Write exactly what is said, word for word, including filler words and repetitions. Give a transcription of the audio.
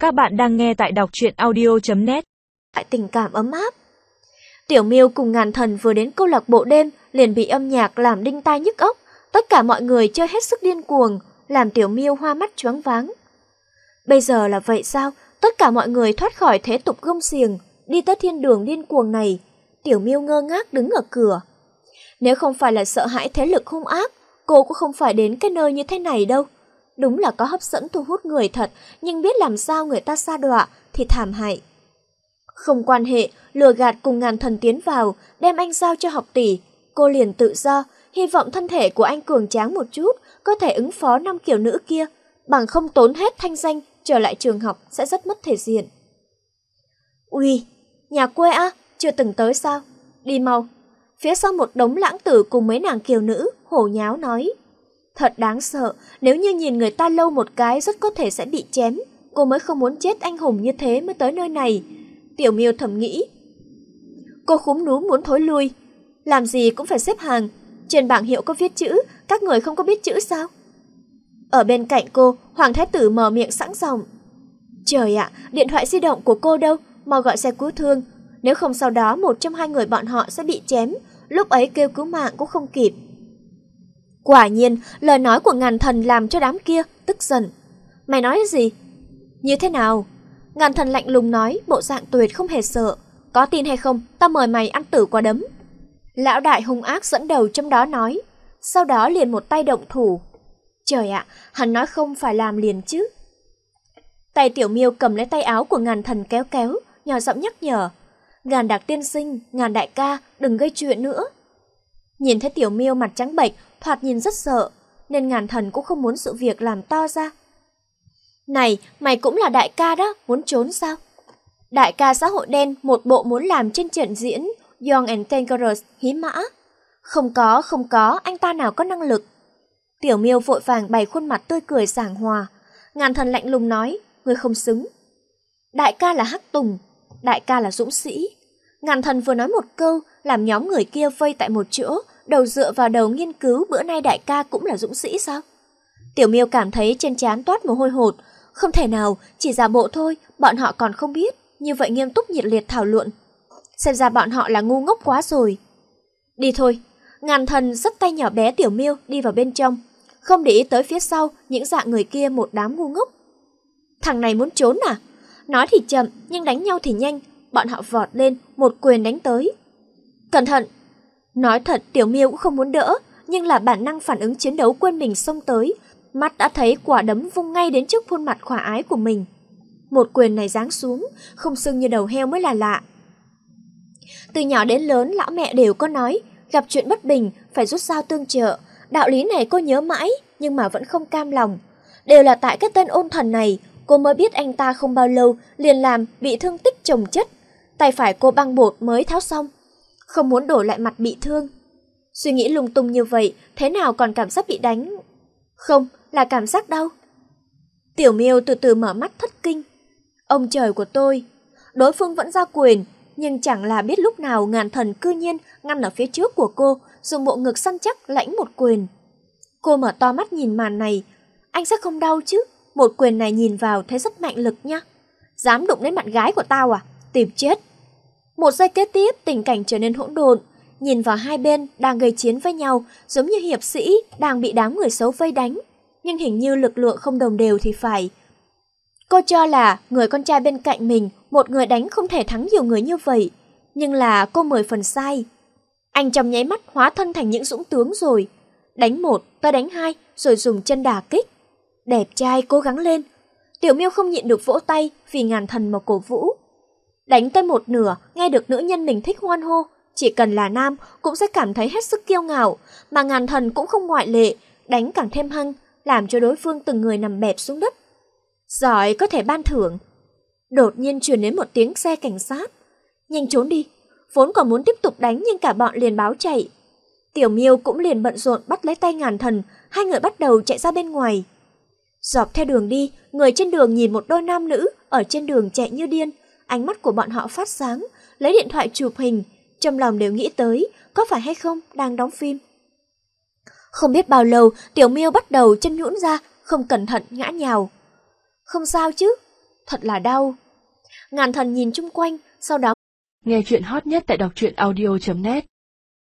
Các bạn đang nghe tại đọc truyện audio chấm net. Lại tình cảm ấm áp. Tiểu Miêu cùng Ngàn Thần vừa đến câu lạc bộ đêm liền bị âm nhạc làm đinh tai nhức óc, tất cả mọi người chơi hết sức điên cuồng, làm Tiểu Miêu hoa mắt choáng váng. Bây giờ là vậy sao? Tất cả mọi người thoát khỏi thế tục gông xiềng, đi tới thiên đường điên cuồng này. Tiểu Miêu ngơ ngác đứng ở cửa. Nếu không phải là sợ hãi thế lực hung ác, cô cũng không phải đến cái nơi như thế này đâu. Đúng là có hấp dẫn thu hút người thật, nhưng biết làm sao người ta sa đọa thì thảm hại. Không quan hệ, lừa gạt cùng Ngàn Thần tiến vào, đem anh giao cho học tỷ. Cô liền tự do, hy vọng thân thể của anh cường tráng một chút, có thể ứng phó năm kiểu nữ kia, bằng không tốn hết thanh danh, trở lại trường học sẽ rất mất thể diện. Ui, nhà quê á, chưa từng tới sao? Đi mau. Phía sau một đống lãng tử cùng mấy nàng kiều nữ, hổ nháo nói. Thật đáng sợ, nếu như nhìn người ta lâu một cái rất có thể sẽ bị chém, cô mới không muốn chết anh hùng như thế mới tới nơi này. Tiểu Miêu thầm nghĩ. Cô khúm núm muốn thối lui, làm gì cũng phải xếp hàng, trên bảng hiệu có viết chữ, các người không có biết chữ sao? Ở bên cạnh cô, Hoàng Thái Tử mở miệng sẵn giọng. Trời ạ, điện thoại di động của cô đâu, mau gọi xe cứu thương, nếu không sau đó một trong hai người bọn họ sẽ bị chém, lúc ấy kêu cứu mạng cũng không kịp. Quả nhiên, lời nói của Ngàn Thần làm cho đám kia tức giận. Mày nói gì? Như thế nào? Ngàn Thần lạnh lùng nói, bộ dạng tuyệt không hề sợ. Có tin hay không, tao mời mày ăn tử quả đấm. Lão đại hung ác dẫn đầu trong đó nói, sau đó liền một tay động thủ. Trời ạ, hắn nói không phải làm liền chứ. Tay Tiểu Miêu cầm lấy tay áo của Ngàn Thần kéo kéo, nhỏ giọng nhắc nhở. Ngàn Đặc tiên sinh, Ngàn đại ca, đừng gây chuyện nữa. Nhìn thấy Tiểu Miêu mặt trắng bệch, thoạt nhìn rất sợ, nên Ngàn Thần cũng không muốn sự việc làm to ra. Này, mày cũng là đại ca đó, muốn trốn sao? Đại ca xã hội đen một bộ muốn làm trên trận diễn Young and Dangerous hí mã. Không có, không có, anh ta nào có năng lực. Tiểu Miêu vội vàng bày khuôn mặt tươi cười giảng hòa. Ngàn Thần lạnh lùng nói, ngươi không xứng. Đại ca là Hắc Tùng, đại ca là dũng sĩ. Ngàn Thần vừa nói một câu, làm nhóm người kia vây tại một chỗ, đầu dựa vào đầu nghiên cứu bữa nay đại ca cũng là dũng sĩ sao? Tiểu Miêu cảm thấy trên trán toát mồ hôi hột. Không thể nào, chỉ giả bộ thôi, bọn họ còn không biết. Như vậy nghiêm túc nhiệt liệt thảo luận. Xem ra bọn họ là ngu ngốc quá rồi. Đi thôi. Ngàn Thần dắt tay nhỏ bé Tiểu Miêu đi vào bên trong, không để ý tới phía sau những dạng người kia một đám ngu ngốc. Thằng này muốn trốn à? Nói thì chậm, nhưng đánh nhau thì nhanh. Bọn họ vọt lên, một quyền đánh tới. Cẩn thận! Nói thật, Tiểu Miêu cũng không muốn đỡ, nhưng là bản năng phản ứng chiến đấu quên mình xông tới. Mắt đã thấy quả đấm vung ngay đến trước khuôn mặt khỏa ái của mình. Một quyền này giáng xuống, không sưng như đầu heo mới là lạ. Từ nhỏ đến lớn, lão mẹ đều có nói, gặp chuyện bất bình phải rút dao tương trợ. Đạo lý này cô nhớ mãi, nhưng mà vẫn không cam lòng. Đều là tại cái tên ôn thần này, cô mới biết anh ta không bao lâu liền làm bị thương tích chồng chất. Tay phải cô băng bột mới tháo xong, không muốn đổi lại mặt bị thương. Suy nghĩ lung tung như vậy, thế nào còn cảm giác bị đánh? Không, là cảm giác đau. Tiểu Miêu từ từ mở mắt thất kinh. Ông trời của tôi! Đối phương vẫn ra quyền, nhưng chẳng là biết lúc nào Ngàn Thần cư nhiên ngăn ở phía trước của cô, dùng bộ ngực săn chắc lãnh một quyền. Cô mở to mắt nhìn màn này. Anh sẽ không đau chứ? Một quyền này nhìn vào thấy rất mạnh lực nha. Dám đụng đến bạn gái của tao à? Tìm chết! Một giây kế tiếp, tình cảnh trở nên hỗn độn. Nhìn vào hai bên đang gây chiến với nhau, giống như hiệp sĩ đang bị đám người xấu vây đánh, nhưng hình như lực lượng không đồng đều thì phải. Cô cho là người con trai bên cạnh mình, một người đánh không thể thắng nhiều người như vậy, nhưng là cô mười phần sai. Anh trong nháy mắt hóa thân thành những dũng tướng rồi. Đánh một, ta đánh hai, rồi dùng chân đả kích. Đẹp trai, cố gắng lên. Tiểu Miêu không nhịn được vỗ tay vì Ngàn Thần mà cổ vũ. Đánh tới một nửa, nghe được nữ nhân mình thích hoan hô, chỉ cần là nam cũng sẽ cảm thấy hết sức kiêu ngạo, mà Ngàn Thần cũng không ngoại lệ, đánh càng thêm hăng, làm cho đối phương từng người nằm bẹp xuống đất. Giỏi, có thể ban thưởng. Đột nhiên truyền đến một tiếng xe cảnh sát. Nhanh trốn đi, vốn còn muốn tiếp tục đánh nhưng cả bọn liền báo chạy. Tiểu Miêu cũng liền bận rộn bắt lấy tay Ngàn Thần, hai người bắt đầu chạy ra bên ngoài. Dọc theo đường đi, người trên đường nhìn một đôi nam nữ ở trên đường chạy như điên, ánh mắt của bọn họ phát sáng, lấy điện thoại chụp hình, trong lòng đều nghĩ tới có phải hay không đang đóng phim. Không biết bao lâu, Tiểu Miêu bắt đầu chân nhũn ra, không cẩn thận ngã nhào. Không sao chứ? thật là đau. Ngàn Thần nhìn chung quanh, sau đó nghe chuyện hot nhất tại đọc truyện audio chấm net.